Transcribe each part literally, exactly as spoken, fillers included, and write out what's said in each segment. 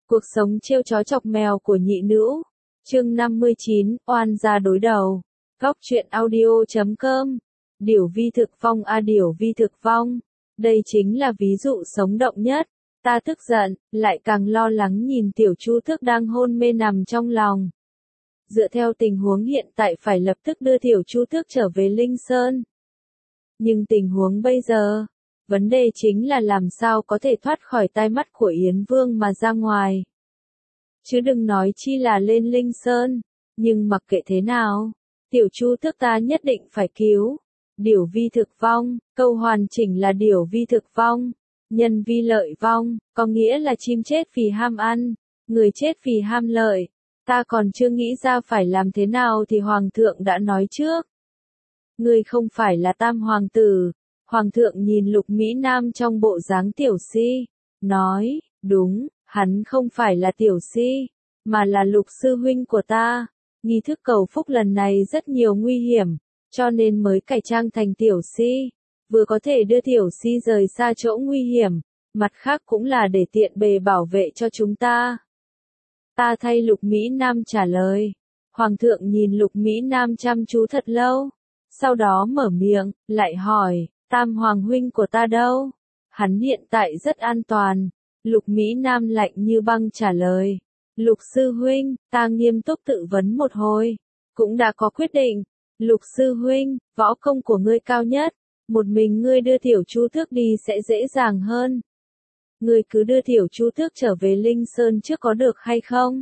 Cuộc sống trêu chó chọc mèo của nhị nữ. Chương năm mươi chín, oan gia đối đầu. Góc truyện audio chấm com. Điểu vi thực vong a điểu vi thực vong. Đây chính là ví dụ sống động nhất. Ta tức giận, lại càng lo lắng nhìn tiểu Chu Tước đang hôn mê nằm trong lòng. Dựa theo tình huống hiện tại phải lập tức đưa tiểu Chu Tước trở về Linh Sơn. Nhưng tình huống bây giờ, vấn đề chính là làm sao có thể thoát khỏi tai mắt của Yến Vương mà ra ngoài. Chứ đừng nói chi là lên Linh Sơn, nhưng mặc kệ thế nào, tiểu Chu Tước ta nhất định phải cứu. Điểu vi thực vong, câu hoàn chỉnh là điểu vi thực vong, nhân vi lợi vong, có nghĩa là chim chết vì ham ăn, người chết vì ham lợi. Ta còn chưa nghĩ ra phải làm thế nào thì Hoàng thượng đã nói trước. Ngươi không phải là tam hoàng tử. Hoàng thượng nhìn Lục Mỹ Nam trong bộ dáng tiểu si, nói, đúng, hắn không phải là tiểu si, mà là Lục sư huynh của ta. Nghi thức cầu phúc lần này rất nhiều nguy hiểm, cho nên mới cải trang thành tiểu si, vừa có thể đưa tiểu si rời xa chỗ nguy hiểm, mặt khác cũng là để tiện bề bảo vệ cho chúng ta. Ta thay Lục Mỹ Nam trả lời. Hoàng thượng nhìn Lục Mỹ Nam chăm chú thật lâu, sau đó mở miệng, lại hỏi, tam hoàng huynh của ta đâu? Hắn hiện tại rất an toàn. Lục Mỹ Nam lạnh như băng trả lời. Lục sư huynh, ta nghiêm túc tự vấn một hồi, cũng đã có quyết định. Lục sư huynh, võ công của ngươi cao nhất, một mình ngươi đưa tiểu Chu Tước đi sẽ dễ dàng hơn. Ngươi cứ đưa tiểu Chu Tước trở về Linh Sơn trước có được hay không?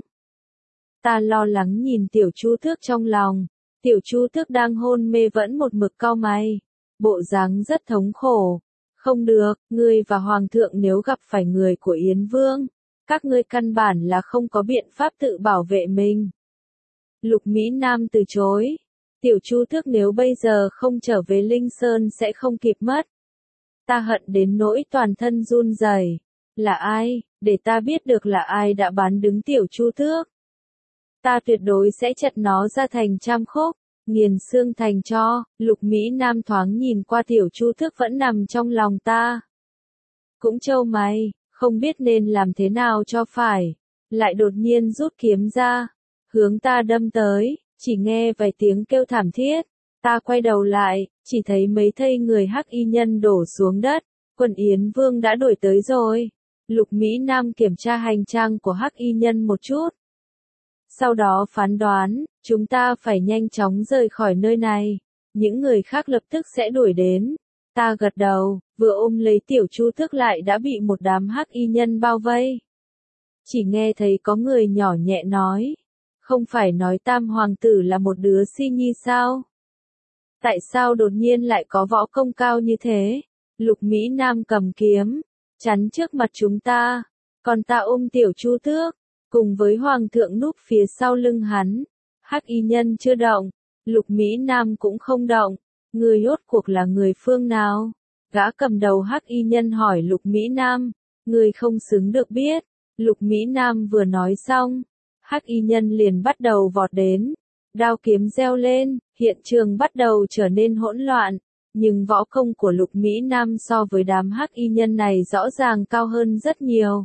Ta lo lắng nhìn tiểu Chu Tước trong lòng. Tiểu Chu Tước đang hôn mê vẫn một mực cau mày, bộ dáng rất thống khổ. Không được, ngươi và Hoàng thượng nếu gặp phải người của Yến Vương, các ngươi căn bản là không có biện pháp tự bảo vệ mình. Lục Mỹ Nam từ chối. Tiểu Chu Tước nếu bây giờ không trở về Linh Sơn sẽ không kịp mất. Ta hận đến nỗi toàn thân run rẩy. Là ai, để ta biết được là ai đã bán đứng tiểu Chu Tước. Ta tuyệt đối sẽ chặt nó ra thành trăm khúc, nghiền xương thành tro. Lục Mỹ Nam thoáng nhìn qua tiểu Chu Tước vẫn nằm trong lòng ta. Cũng trâu mày, không biết nên làm thế nào cho phải. Lại đột nhiên rút kiếm ra, hướng ta đâm tới, chỉ nghe vài tiếng kêu thảm thiết. Ta quay đầu lại, chỉ thấy mấy thây người hắc y nhân đổ xuống đất. Quần Yến Vương đã đuổi tới rồi. Lục Mỹ Nam kiểm tra hành trang của hắc y nhân một chút. Sau đó phán đoán, chúng ta phải nhanh chóng rời khỏi nơi này. Những người khác lập tức sẽ đuổi đến. Ta gật đầu, vừa ôm lấy tiểu Chu Tước lại đã bị một đám hắc y nhân bao vây. Chỉ nghe thấy có người nhỏ nhẹ nói. Không phải nói tam hoàng tử là một đứa si nhi sao? Tại sao đột nhiên lại có võ công cao như thế? Lục Mỹ Nam cầm kiếm, chắn trước mặt chúng ta. Còn ta ôm tiểu Chu Tước, cùng với Hoàng thượng núp phía sau lưng hắn. Hắc y nhân chưa động, Lục Mỹ Nam cũng không động. Người rốt cuộc là người phương nào? Gã cầm đầu hắc y nhân hỏi Lục Mỹ Nam. Người không xứng được biết. Lục Mỹ Nam vừa nói xong, hắc y nhân liền bắt đầu vọt đến. Đao kiếm reo lên, hiện trường bắt đầu trở nên hỗn loạn. Nhưng võ công của Lục Mỹ Nam so với đám hắc y nhân này rõ ràng cao hơn rất nhiều.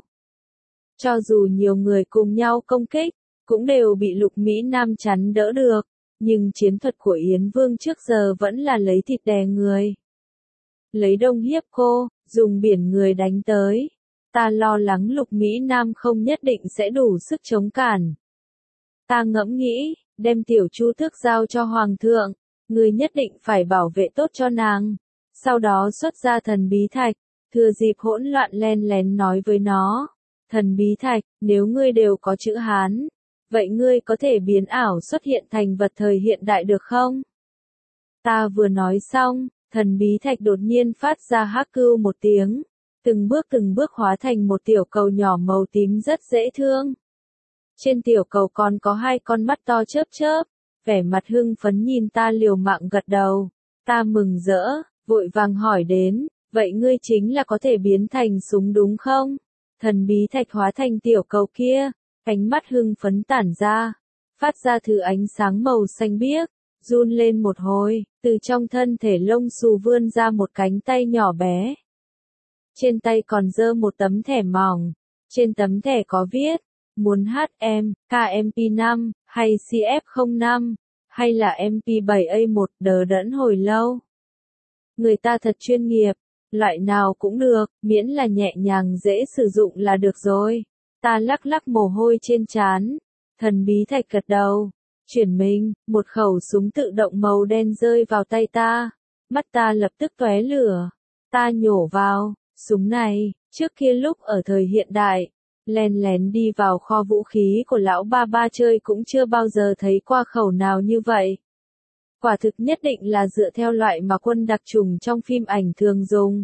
Cho dù nhiều người cùng nhau công kích, cũng đều bị Lục Mỹ Nam chắn đỡ được. Nhưng chiến thuật của Yến Vương trước giờ vẫn là lấy thịt đè người. Lấy đông hiếp cô, dùng biển người đánh tới. Ta lo lắng Lục Mỹ Nam không nhất định sẽ đủ sức chống cản. Ta ngẫm nghĩ, đem tiểu Chu Tước giao cho Hoàng thượng. Người nhất định phải bảo vệ tốt cho nàng. Sau đó xuất ra thần bí thạch, thừa dịp hỗn loạn len lén nói với nó. Thần bí thạch, nếu ngươi đều có chữ Hán, vậy ngươi có thể biến ảo xuất hiện thành vật thời hiện đại được không? Ta vừa nói xong, thần bí thạch đột nhiên phát ra hắc cưu một tiếng, từng bước từng bước hóa thành một tiểu cầu nhỏ màu tím rất dễ thương. Trên tiểu cầu còn có hai con mắt to chớp chớp, vẻ mặt hưng phấn nhìn ta liều mạng gật đầu. Ta mừng rỡ, vội vàng hỏi đến, vậy ngươi chính là có thể biến thành súng đúng không? Thần bí thạch hóa thành tiểu cầu kia, ánh mắt hưng phấn tản ra, phát ra thứ ánh sáng màu xanh biếc, run lên một hồi, từ trong thân thể lông xù vươn ra một cánh tay nhỏ bé. Trên tay còn giơ một tấm thẻ mỏng, trên tấm thẻ có viết, muốn hát em, ca em pê năm, hay xê ép không năm, hay là em pê bảy A một, đờ đẫn hồi lâu. Người ta thật chuyên nghiệp, loại nào cũng được, miễn là nhẹ nhàng dễ sử dụng là được rồi. Ta lắc lắc mồ hôi trên trán, thần bí thạch gật đầu, chuyển mình, một khẩu súng tự động màu đen rơi vào tay ta, mắt ta lập tức tóe lửa, ta nhổ vào, súng này, trước kia lúc ở thời hiện đại, len lén đi vào kho vũ khí của lão ba ba chơi cũng chưa bao giờ thấy qua khẩu nào như vậy. Quả thực nhất định là dựa theo loại mà quân đặc chủng trong phim ảnh thường dùng.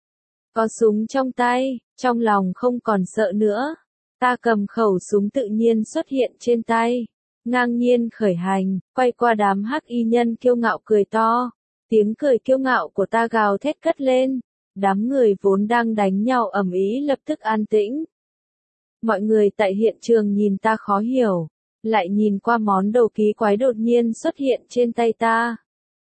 Có súng trong tay, trong lòng không còn sợ nữa. Ta cầm khẩu súng tự nhiên xuất hiện trên tay. Ngang nhiên khởi hành, quay qua đám hắc y nhân kiêu ngạo cười to. Tiếng cười kiêu ngạo của ta gào thét cất lên. Đám người vốn đang đánh nhau ầm ĩ lập tức an tĩnh. Mọi người tại hiện trường nhìn ta khó hiểu. Lại nhìn qua món đồ ký quái đột nhiên xuất hiện trên tay ta.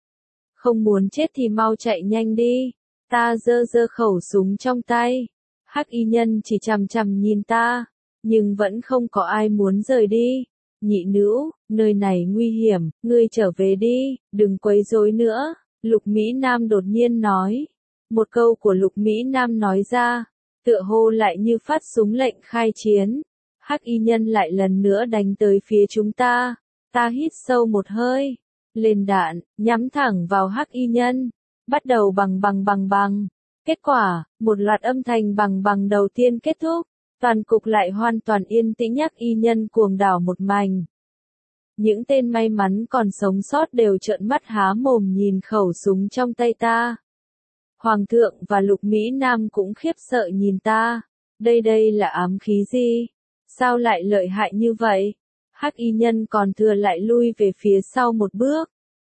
Không muốn chết thì mau chạy nhanh đi. Ta giơ giơ khẩu súng trong tay. Hắc y nhân chỉ chằm chằm nhìn ta, nhưng vẫn không có ai muốn rời đi. Nhị nữ, nơi này nguy hiểm, ngươi trở về đi, đừng quấy rối nữa. Lục Mỹ Nam đột nhiên nói. Một câu của Lục Mỹ Nam nói ra, tựa hồ lại như phát súng lệnh khai chiến. Hắc y nhân lại lần nữa đánh tới phía chúng ta. Ta hít sâu một hơi, lên đạn, nhắm thẳng vào hắc y nhân. Bắt đầu bằng bằng bằng bằng. Kết quả, một loạt âm thanh bằng bằng đầu tiên kết thúc. Toàn cục lại hoàn toàn yên tĩnh, hắc y nhân cuồng đảo một mảnh. Những tên may mắn còn sống sót đều trợn mắt há mồm nhìn khẩu súng trong tay ta. Hoàng thượng và Lục Mỹ Nam cũng khiếp sợ nhìn ta. Đây đây là ám khí gì? Sao lại lợi hại như vậy? Hắc y nhân còn thừa lại lui về phía sau một bước.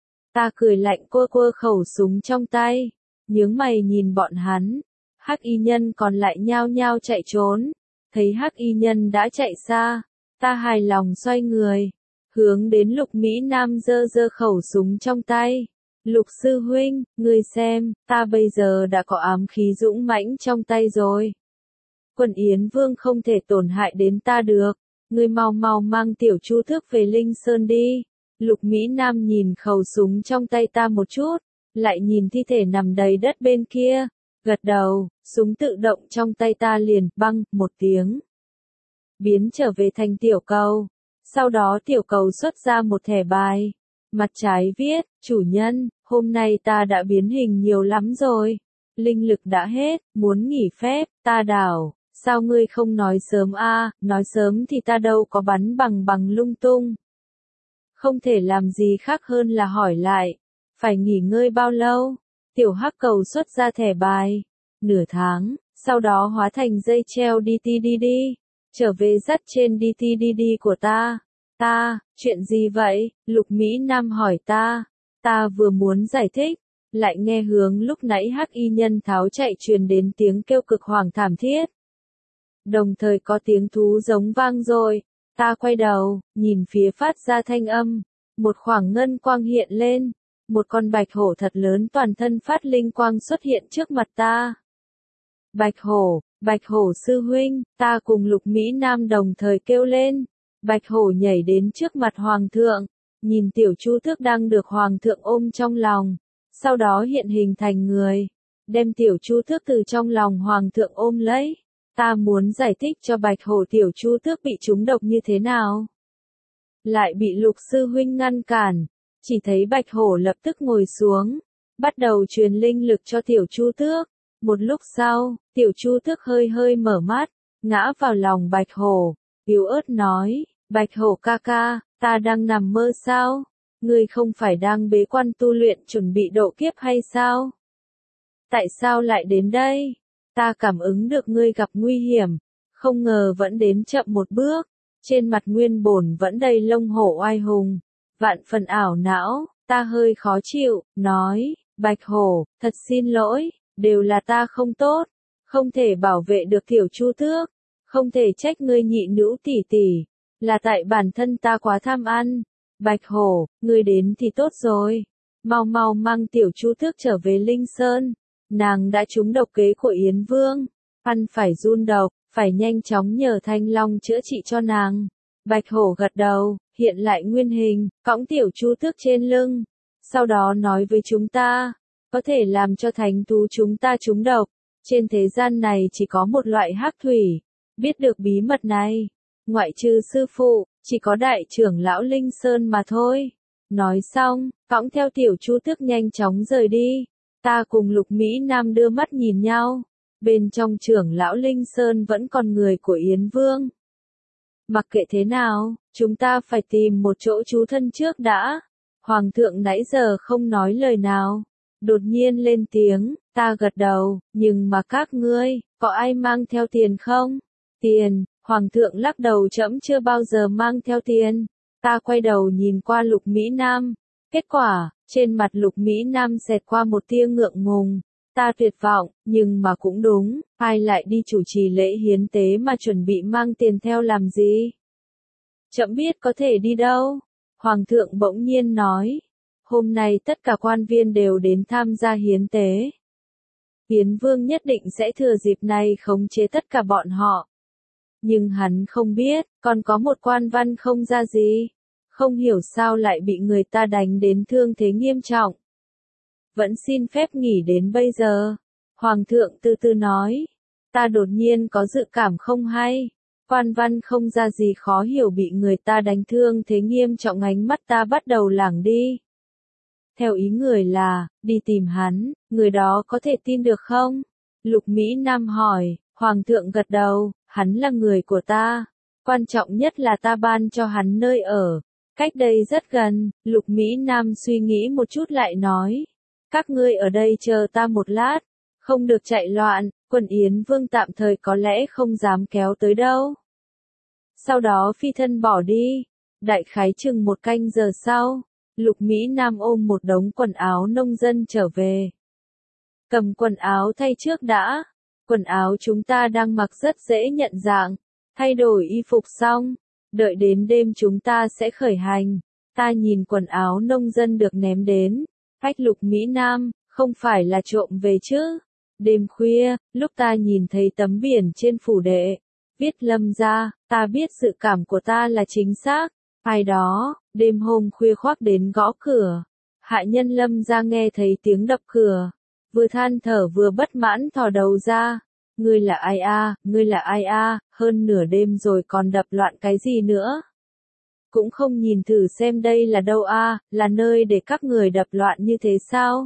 Ta cười lạnh quơ quơ khẩu súng trong tay, nhướng mày nhìn bọn hắn. Hắc y nhân còn lại nhao nhao chạy trốn. Thấy hắc y nhân đã chạy xa, ta hài lòng xoay người, hướng đến Lục Mỹ Nam giơ giơ khẩu súng trong tay. Lục sư huynh, ngươi xem, ta bây giờ đã có ám khí dũng mãnh trong tay rồi. Quần Yến Vương không thể tổn hại đến ta được. Ngươi mau mau mang tiểu Chu Thước về Linh Sơn đi. Lục Mỹ Nam nhìn khẩu súng trong tay ta một chút, lại nhìn thi thể nằm đầy đất bên kia, gật đầu, súng tự động trong tay ta liền băng một tiếng, biến trở về thành tiểu cầu. Sau đó tiểu cầu xuất ra một thẻ bài, mặt trái viết, chủ nhân, hôm nay ta đã biến hình nhiều lắm rồi, linh lực đã hết, muốn nghỉ phép. Ta đảo, sao ngươi không nói sớm a? Nói sớm thì ta đâu có bắn bằng bằng lung tung. Không thể làm gì khác hơn là hỏi lại, phải nghỉ ngơi bao lâu? Tiểu hắc cầu xuất ra thẻ bài, nửa tháng, sau đó hóa thành dây treo đê tê đê đê, trở về dắt trên đê tê đê đê của ta. Ta, chuyện gì vậy? Lục Mỹ Nam hỏi ta. Ta vừa muốn giải thích, lại nghe hướng lúc nãy hắc y nhân tháo chạy truyền đến tiếng kêu cực hoàng thảm thiết. Đồng thời có tiếng thú giống vang rồi. Ta quay đầu, nhìn phía phát ra thanh âm. Một khoảng ngân quang hiện lên. Một con bạch hổ thật lớn toàn thân phát linh quang xuất hiện trước mặt ta. Bạch hổ, bạch hổ sư huynh, ta cùng Lục Mỹ Nam đồng thời kêu lên. Bạch hổ nhảy đến trước mặt hoàng thượng, nhìn tiểu Chu Thước đang được hoàng thượng ôm trong lòng, sau đó hiện hình thành người, đem tiểu Chu Thước từ trong lòng hoàng thượng ôm lấy. Ta muốn giải thích cho bạch hổ tiểu Chu Thước bị trúng độc như thế nào, lại bị Lục sư huynh ngăn cản. Chỉ thấy bạch hổ lập tức ngồi xuống, bắt đầu truyền linh lực cho tiểu Chu Thước. Một lúc sau, tiểu Chu Thước hơi hơi mở mắt, ngã vào lòng bạch hổ, yếu ớt nói, bạch hổ ca ca, ta đang nằm mơ sao? Ngươi không phải đang bế quan tu luyện chuẩn bị độ kiếp hay sao? Tại sao lại đến đây? Ta cảm ứng được ngươi gặp nguy hiểm, không ngờ vẫn đến chậm một bước. Trên mặt nguyên bổn vẫn đầy lông hổ oai hùng, vạn phần ảo não. Ta hơi khó chịu, nói, bạch hổ, thật xin lỗi, đều là ta không tốt, không thể bảo vệ được tiểu Chu Thước, không thể trách ngươi nhị nữ tỷ tỷ, là tại bản thân ta quá tham ăn. Bạch hổ, ngươi đến thì tốt rồi, mau mau mang tiểu Chu Thước trở về Linh Sơn, nàng đã trúng độc kế của Yến Vương, ăn phải run độc, phải nhanh chóng nhờ Thanh Long chữa trị cho nàng. Bạch hổ gật đầu, hiện lại nguyên hình, cõng tiểu chu tước trên lưng. Sau đó nói với chúng ta, có thể làm cho thánh thú chúng ta trúng độc. Trên thế gian này chỉ có một loại hắc thủy, biết được bí mật này. Ngoại trừ sư phụ, chỉ có đại trưởng lão Linh Sơn mà thôi. Nói xong, cõng theo tiểu chu tước nhanh chóng rời đi. Ta cùng Lục Mỹ Nam đưa mắt nhìn nhau. Bên trong trưởng lão Linh Sơn vẫn còn người của Yến Vương. Mặc kệ thế nào, chúng ta phải tìm một chỗ trú thân trước đã. Hoàng thượng nãy giờ không nói lời nào. Đột nhiên lên tiếng, ta gật đầu, nhưng mà các ngươi, có ai mang theo tiền không? Tiền, Hoàng thượng lắc đầu, trẫm chưa bao giờ mang theo tiền. Ta quay đầu nhìn qua Lục Mỹ Nam. Kết quả, trên mặt Lục Mỹ Nam xẹt qua một tia ngượng ngùng. Ta tuyệt vọng, nhưng mà cũng đúng, ai lại đi chủ trì lễ hiến tế mà chuẩn bị mang tiền theo làm gì? Trẫm biết có thể đi đâu. Hoàng thượng bỗng nhiên nói. Hôm nay tất cả quan viên đều đến tham gia hiến tế. Yến Vương nhất định sẽ thừa dịp này khống chế tất cả bọn họ. Nhưng hắn không biết, còn có một quan văn không ra gì. Không hiểu sao lại bị người ta đánh đến thương thế nghiêm trọng. Vẫn xin phép nghỉ đến bây giờ. Hoàng thượng từ từ nói. Ta đột nhiên có dự cảm không hay. Quan văn không ra gì khó hiểu bị người ta đánh thương thế nghiêm trọng, ánh mắt ta bắt đầu lảng đi. Theo ý người là, đi tìm hắn, người đó có thể tin được không? Lục Mỹ Nam hỏi, Hoàng thượng gật đầu, hắn là người của ta. Quan trọng nhất là ta ban cho hắn nơi ở. Cách đây rất gần, Lục Mỹ Nam suy nghĩ một chút lại nói. Các ngươi ở đây chờ ta một lát, không được chạy loạn, quân Yến Vương tạm thời có lẽ không dám kéo tới đâu. Sau đó phi thân bỏ đi, đại khái chừng một canh giờ sau, Lục Mỹ Nam ôm một đống quần áo nông dân trở về. Cầm quần áo thay trước đã, quần áo chúng ta đang mặc rất dễ nhận dạng, thay đổi y phục xong, đợi đến đêm chúng ta sẽ khởi hành. Ta nhìn quần áo nông dân được ném đến. Hách Lục Mỹ Nam, không phải là trộm về chứ? Đêm khuya, lúc ta nhìn thấy tấm biển trên phủ đệ, viết Lâm gia, ta biết dự cảm của ta là chính xác. Ai đó, đêm hôm khuya khoác đến gõ cửa. Hạ nhân Lâm gia nghe thấy tiếng đập cửa, vừa than thở vừa bất mãn thò đầu ra. Ngươi là ai a? Ngươi là ai a? Hơn nửa đêm rồi còn đập loạn cái gì nữa? Cũng không nhìn thử xem đây là đâu a, là nơi để các người đập loạn như thế sao?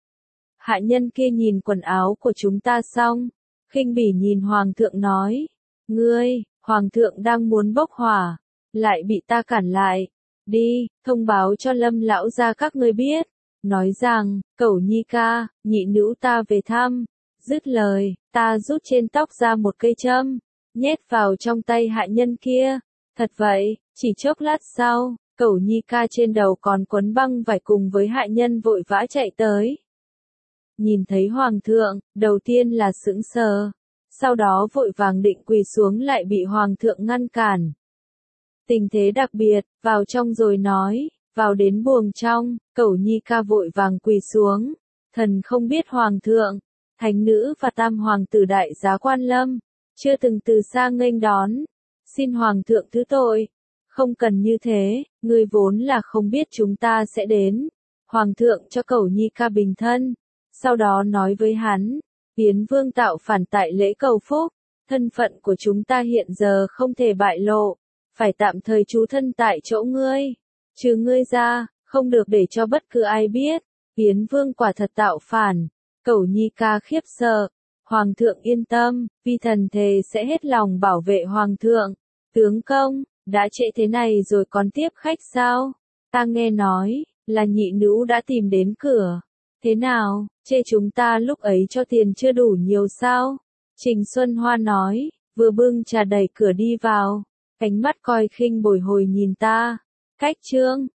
Hạ nhân kia nhìn quần áo của chúng ta xong, khinh bỉ nhìn Hoàng thượng nói. Ngươi, Hoàng thượng đang muốn bốc hỏa, lại bị ta cản lại. Đi, thông báo cho Lâm lão gia các ngươi biết. Nói rằng, Cẩu Nhi ca, nhị nữ ta về thăm. Dứt lời, ta rút trên tóc ra một cây châm, nhét vào trong tay hạ nhân kia. Thật vậy, chỉ chốc lát sau, Cẩu Nhi ca trên đầu còn quấn băng vải cùng với hạ nhân vội vã chạy tới. Nhìn thấy Hoàng thượng, đầu tiên là sững sờ, sau đó vội vàng định quỳ xuống lại bị Hoàng thượng ngăn cản. Tình thế đặc biệt, vào trong rồi nói, vào đến buồng trong, Cẩu Nhi ca vội vàng quỳ xuống. Thần không biết Hoàng thượng, thánh nữ và tam hoàng tử đại giá quan lâm, chưa từng từ xa nghênh đón. Xin Hoàng thượng thứ tội. Không cần như thế, ngươi vốn là không biết chúng ta sẽ đến. Hoàng thượng cho Cẩu Nhi ca bình thân. Sau đó nói với hắn, Yến Vương tạo phản tại lễ cầu phúc. Thân phận của chúng ta hiện giờ không thể bại lộ. Phải tạm thời trú thân tại chỗ ngươi. Trừ ngươi ra, không được để cho bất cứ ai biết. Yến Vương quả thật tạo phản. Cẩu Nhi ca khiếp sợ. Hoàng thượng yên tâm, vi thần thề sẽ hết lòng bảo vệ Hoàng thượng. Tướng công, đã trễ thế này rồi còn tiếp khách sao? Ta nghe nói, là nhị nữ đã tìm đến cửa. Thế nào, chê chúng ta lúc ấy cho tiền chưa đủ nhiều sao? Trình Xuân Hoa nói, vừa bưng trà đẩy cửa đi vào. Ánh mắt coi khinh bồi hồi nhìn ta. Cách trương,